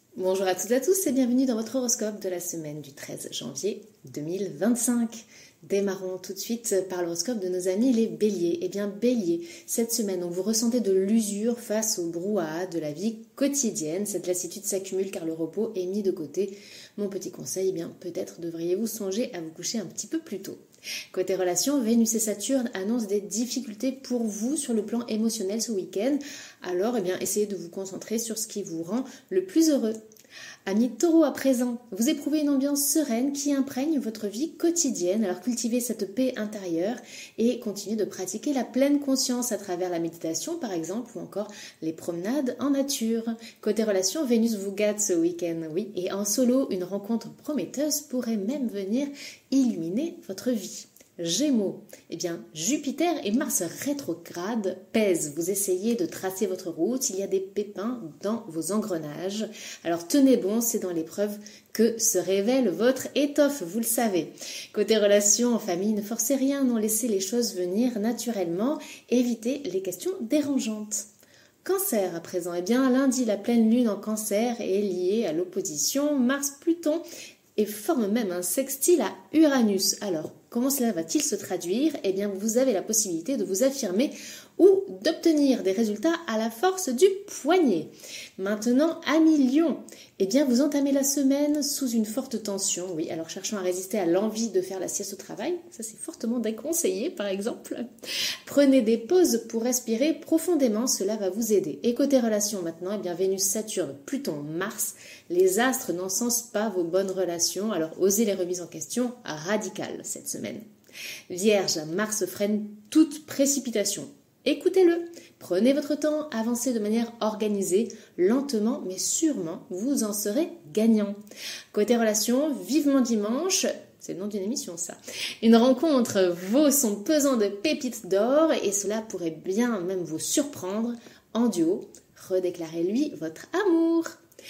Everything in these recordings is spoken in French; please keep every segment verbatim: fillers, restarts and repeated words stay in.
Bonjour à toutes et à tous et bienvenue dans votre horoscope de la semaine du treize janvier deux mille vingt-cinq. Démarrons tout de suite par l'horoscope de nos amis les béliers. Eh bien bélier, cette semaine donc, vous ressentez de l'usure face au brouhaha de la vie quotidienne. Cette lassitude s'accumule car le repos est mis de côté. Mon petit conseil, eh bien peut-être devriez-vous songer à vous coucher un petit peu plus tôt. Côté relations, Vénus et Saturne annoncent des difficultés pour vous sur le plan émotionnel ce week-end. Alors, eh bien, essayez de vous concentrer sur ce qui vous rend le plus heureux. Amis taureaux à présent, vous éprouvez une ambiance sereine qui imprègne votre vie quotidienne. Alors cultivez cette paix intérieure et continuez de pratiquer la pleine conscience à travers la méditation par exemple ou encore les promenades en nature. Côté relations, Vénus vous gâte ce week-end, oui, et en solo, une rencontre prometteuse pourrait même venir illuminer votre vie. Gémeaux, eh bien Jupiter et Mars rétrograde pèsent. Vous essayez de tracer votre route, il y a des pépins dans vos engrenages. Alors tenez bon, c'est dans l'épreuve que se révèle votre étoffe, vous le savez. Côté relations en famille, ne forcez rien, non, laissez les choses venir naturellement, évitez les questions dérangeantes. Cancer à présent, eh bien lundi, la pleine lune en Cancer est liée à l'opposition Mars-Pluton et forme même un sextile à Uranus. Alors, comment cela va-t-il se traduire? Eh bien, vous avez la possibilité de vous affirmer ou d'obtenir des résultats à la force du poignet. Maintenant, amis Lion, eh bien, vous entamez la semaine sous une forte tension. Oui, alors cherchons à résister à l'envie de faire la sieste au travail. Ça, c'est fortement déconseillé, par exemple. Prenez des pauses pour respirer profondément, cela va vous aider. Et côté relations maintenant, eh bien, Vénus, Saturne, Pluton, Mars, les astres n'encensent pas vos bonnes relations, alors osez les remises en question radicales cette semaine. Vierge, Mars freine toute précipitation. Écoutez-le, prenez votre temps, avancez de manière organisée, lentement mais sûrement, vous en serez gagnant. Côté relations, vivement dimanche, c'est le nom d'une émission ça. Une rencontre vaut son pesant de pépites d'or et cela pourrait bien même vous surprendre en duo. Redéclarez-lui votre amour.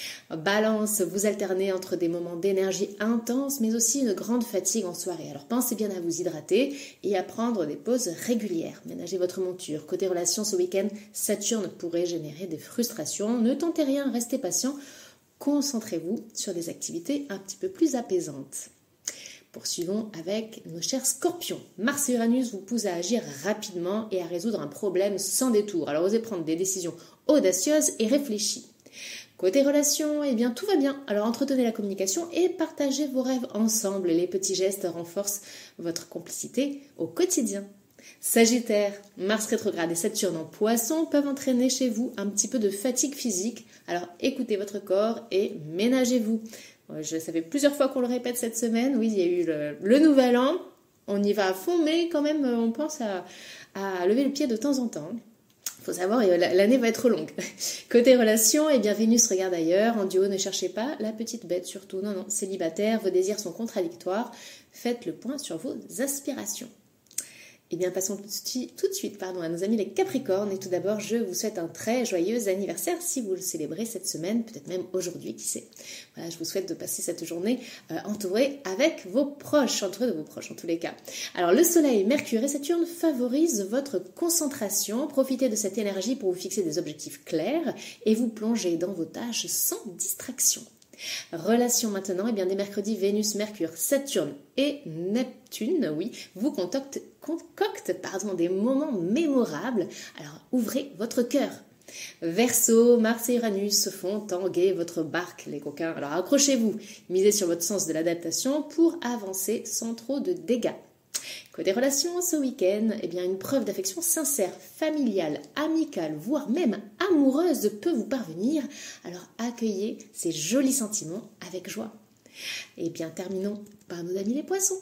Balance, vous alternez entre des moments d'énergie intense mais aussi une grande fatigue en soirée. Alors pensez bien à vous hydrater et à prendre des pauses régulières. Ménagez votre monture. Côté relations ce week-end, Saturne pourrait générer des frustrations. Ne tentez rien, restez patient. Concentrez-vous sur des activités un petit peu plus apaisantes. Poursuivons avec nos chers scorpions. Mars et Uranus vous poussent à agir rapidement et à résoudre un problème sans détour. Alors osez prendre des décisions audacieuses et réfléchies. Côté relations, eh bien tout va bien. Alors entretenez la communication et partagez vos rêves ensemble. Les petits gestes renforcent votre complicité au quotidien. Sagittaire, Mars rétrograde et Saturne en Poisson peuvent entraîner chez vous un petit peu de fatigue physique. Alors écoutez votre corps et ménagez-vous. Je savais plusieurs fois qu'on le répète cette semaine. Oui, il y a eu le, le nouvel an. On y va à fond, mais quand même on pense à, à lever le pied de temps en temps. Il faut savoir, l'année va être longue. Côté relations, eh bien Vénus regarde ailleurs. En duo, ne cherchez pas la petite bête surtout. Non, non, célibataire, vos désirs sont contradictoires. Faites le point sur vos aspirations. Eh bien, passons tout de suite, tout de suite pardon, à nos amis les Capricornes. Et tout d'abord, je vous souhaite un très joyeux anniversaire si vous le célébrez cette semaine, peut-être même aujourd'hui, qui sait. Voilà, je vous souhaite de passer cette journée euh, entourée avec vos proches, entourée de vos proches en tous les cas. Alors, le Soleil, Mercure et Saturne favorisent votre concentration. Profitez de cette énergie pour vous fixer des objectifs clairs et vous plonger dans vos tâches sans distraction. Relations maintenant, et eh bien dès mercredi, Vénus, Mercure, Saturne et Neptune, oui, vous concoctent, concoctent pardon, des moments mémorables. Alors ouvrez votre cœur. Verseau, Mars et Uranus font tanguer votre barque, les coquins. Alors accrochez-vous, misez sur votre sens de l'adaptation pour avancer sans trop de dégâts. Côté relations, ce week-end, eh bien une preuve d'affection sincère, familiale, amicale, voire même amoureuse peut vous parvenir. Alors accueillez ces jolis sentiments avec joie. Et bien terminons par nos amis les poissons.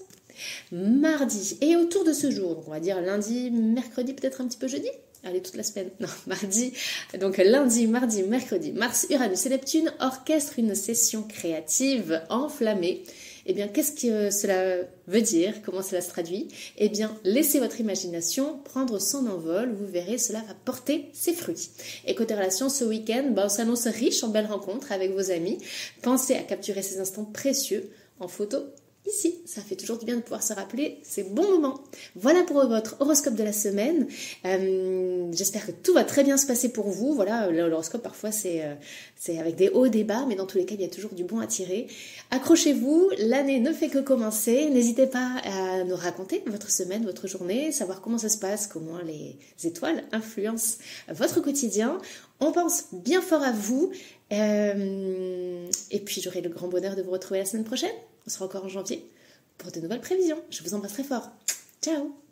Mardi, et autour de ce jour, donc on va dire lundi, mercredi, peut-être un petit peu jeudi. Allez, toute la semaine. Non, mardi. Donc lundi, mardi, mercredi, Mars, Uranus et Neptune orchestrent une session créative enflammée. Eh bien, qu'est-ce que cela veut dire? Comment cela se traduit? Eh bien, laissez votre imagination prendre son envol. Vous verrez, cela va porter ses fruits. Et côté relations, ce week-end, bah, on s'annonce riche en belles rencontres avec vos amis. Pensez à capturer ces instants précieux en photo ici. Ça fait toujours du bien de pouvoir se rappeler ces bons moments. Voilà pour votre horoscope de la semaine. Euh, j'espère que tout va très bien se passer pour vous. Voilà, l'horoscope parfois c'est euh, c'est avec des hauts, des bas, mais dans tous les cas il y a toujours du bon à tirer. Accrochez-vous, l'année ne fait que commencer. N'hésitez pas à nous raconter votre semaine, votre journée, savoir comment ça se passe, comment les étoiles influencent votre quotidien. On pense bien fort à vous. Euh, et puis j'aurai le grand bonheur de vous retrouver la semaine prochaine. On sera encore en janvier pour de nouvelles prévisions. Je vous embrasse très fort. Ciao!